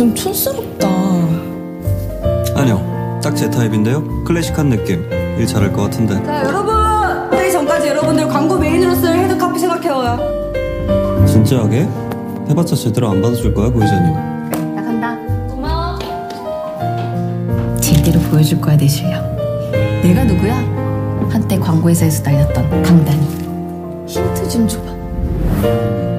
좀 촌스럽다. 아니요, 딱 제 타입인데요. 클래식한 느낌. 일 잘할 것 같은데. 자, 여러분! 회의 전까지 여러분들 광고 메인으로 쓸 헤드카피 생각해와요. 진지하게? 해봤자 제대로 안 받아줄 거야, 고이자님. 나 간다. 고마워. 제대로 보여줄 거야, 내 실력. 내가 누구야? 한때 광고회사에서 날렸던 강단이. 힌트 좀 줘봐.